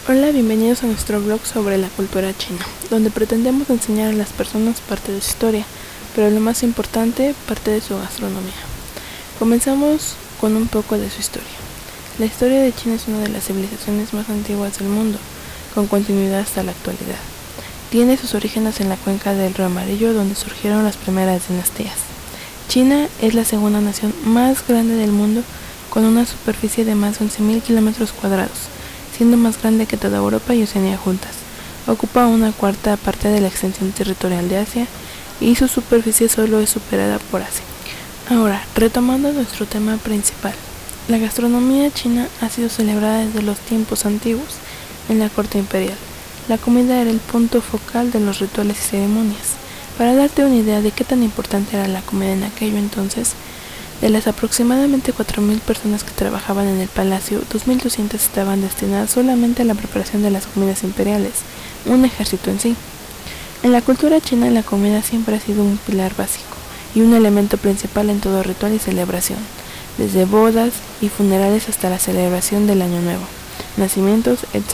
Hola, bienvenidos a nuestro blog sobre la cultura china, donde pretendemos enseñar a las personas parte de su historia, pero lo más importante, parte de su gastronomía. Comenzamos con un poco de su historia. La historia de China es una de las civilizaciones más antiguas del mundo, con continuidad hasta la actualidad. Tiene sus orígenes en la cuenca del Río Amarillo, donde surgieron las primeras dinastías. China es la segunda nación más grande del mundo, con una superficie de más de 11.000 kilómetros cuadrados, siendo más grande que toda Europa y Oceanía juntas. Ocupa una cuarta parte de la extensión territorial de Asia y su superficie solo es superada por Asia. Ahora, retomando nuestro tema principal, la gastronomía china ha sido celebrada desde los tiempos antiguos en la corte imperial. La comida era el punto focal de los rituales y ceremonias. Para darte una idea de qué tan importante era la comida en aquello entonces, de las aproximadamente 4.000 personas que trabajaban en el palacio, 2.200 estaban destinadas solamente a la preparación de las comidas imperiales, un ejército en sí. En la cultura china la comida siempre ha sido un pilar básico y un elemento principal en todo ritual y celebración, desde bodas y funerales hasta la celebración del Año Nuevo, nacimientos, etc.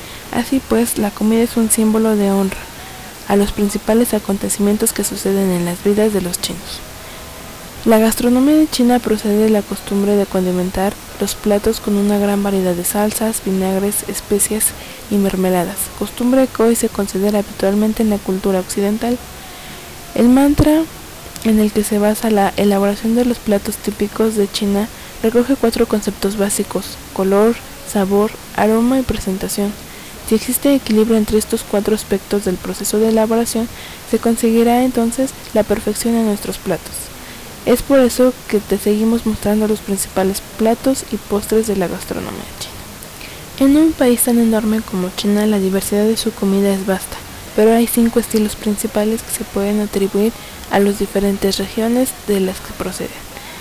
Así pues, la comida es un símbolo de honra a los principales acontecimientos que suceden en las vidas de los chinos. La gastronomía de China procede de la costumbre de condimentar los platos con una gran variedad de salsas, vinagres, especias y mermeladas, costumbre que hoy se considera habitualmente en la cultura occidental. El mantra en el que se basa la elaboración de los platos típicos de China recoge 4 conceptos básicos: color, sabor, aroma y presentación. Si existe equilibrio entre estos 4 aspectos del proceso de elaboración, se conseguirá entonces la perfección en nuestros platos. Es por eso que te seguimos mostrando los principales platos y postres de la gastronomía china. En un país tan enorme como China, la diversidad de su comida es vasta, pero hay 5 estilos principales que se pueden atribuir a las diferentes regiones de las que proceden: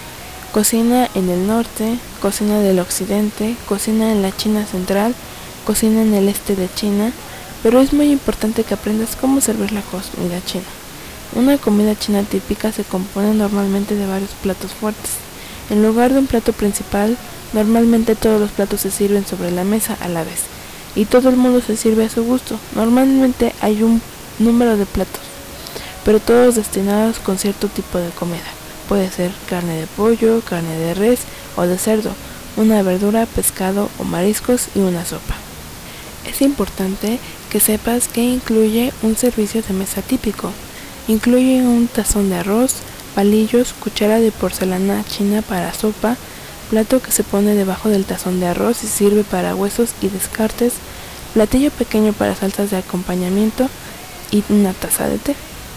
cocina en el norte, cocina del occidente, cocina en la China central, cocina en el este de China, pero es muy importante que aprendas cómo servir la comida china. Una comida china típica se compone normalmente de varios platos fuertes. En lugar de un plato principal, normalmente todos los platos se sirven sobre la mesa a la vez, y todo el mundo se sirve a su gusto. Normalmente hay un número de platos, pero todos destinados con cierto tipo de comida. Puede ser carne de pollo, carne de res o de cerdo, una verdura, pescado o mariscos y una sopa. Es importante que sepas que incluye un servicio de mesa típico. Incluye un tazón de arroz, palillos, cuchara de porcelana china para sopa, plato que se pone debajo del tazón de arroz y sirve para huesos y descartes, platillo pequeño para salsas de acompañamiento y una taza de té.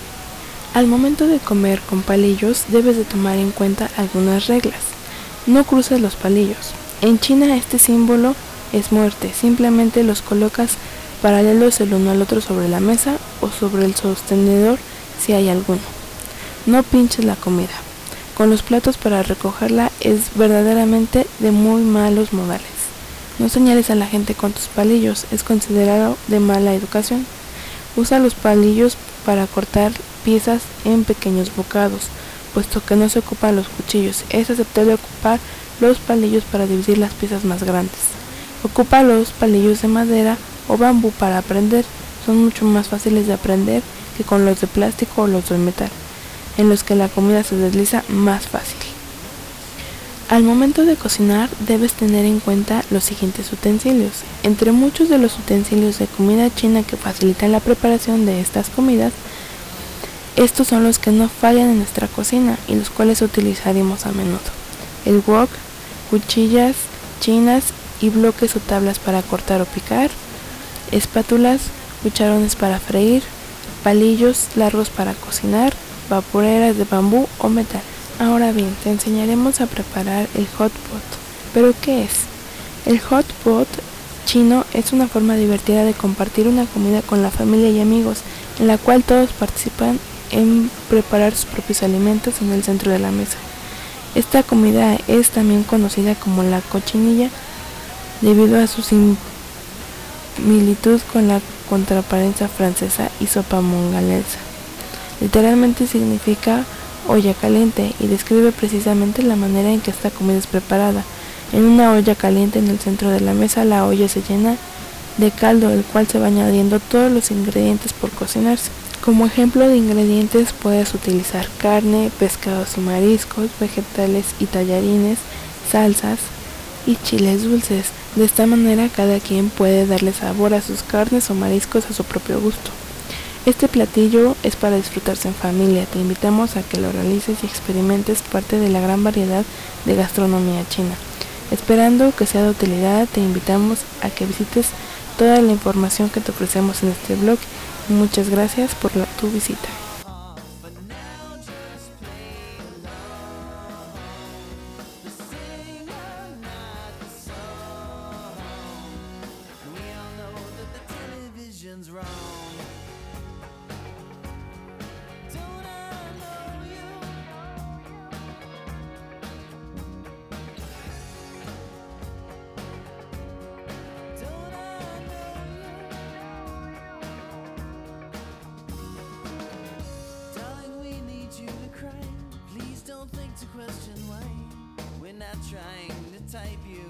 Al momento de comer con palillos debes de tomar en cuenta algunas reglas. No cruces los palillos. En China este símbolo es muerte, simplemente los colocas paralelos el uno al otro sobre la mesa o sobre el sostenedor si hay alguno. No pinches la comida. Con los platos para recogerla es verdaderamente de muy malos modales. No señales a la gente con tus palillos, es considerado de mala educación. Usa los palillos para cortar piezas en pequeños bocados, puesto que no se ocupan los cuchillos. Es aceptable ocupar los palillos para dividir las piezas más grandes. Ocupa los palillos de madera o bambú para aprender. Son mucho más fáciles de aprender que con los de plástico o los de metal, en los que la comida se desliza más fácil. Al momento de cocinar debes tener en cuenta los siguientes utensilios. Entre muchos de los utensilios de comida china que facilitan la preparación de estas comidas, estos son los que no fallan en nuestra cocina y los cuales utilizaremos a menudo: el wok, cuchillas chinas y bloques o tablas para cortar o picar, espátulas, cucharones para freír, palillos largos para cocinar, vaporeras de bambú o metal. Ahora bien, te enseñaremos a preparar el hot pot. ¿Pero qué es? El hot pot chino es una forma divertida de compartir una comida con la familia y amigos, en la cual todos participan en preparar sus propios alimentos en el centro de la mesa. Esta comida es también conocida como la cochinilla, debido a su similitud con la contraparenza francesa y sopa mongalesa. Literalmente significa olla caliente y describe precisamente la manera en que esta comida es preparada. En una olla caliente en el centro de la mesa, la olla se llena de caldo, el cual se va añadiendo todos los ingredientes por cocinarse. Como ejemplo de ingredientes puedes utilizar carne, pescados y mariscos, vegetales y tallarines, salsas y chiles dulces. De esta manera cada quien puede darle sabor a sus carnes o mariscos a su propio gusto. Este platillo es para disfrutarse en familia. Te invitamos a que lo realices y experimentes parte de la gran variedad de gastronomía china. Esperando que sea de utilidad, te invitamos a que visites toda la información que te ofrecemos en este blog. Muchas gracias por tu visita. Don't think to question why we're not trying to type you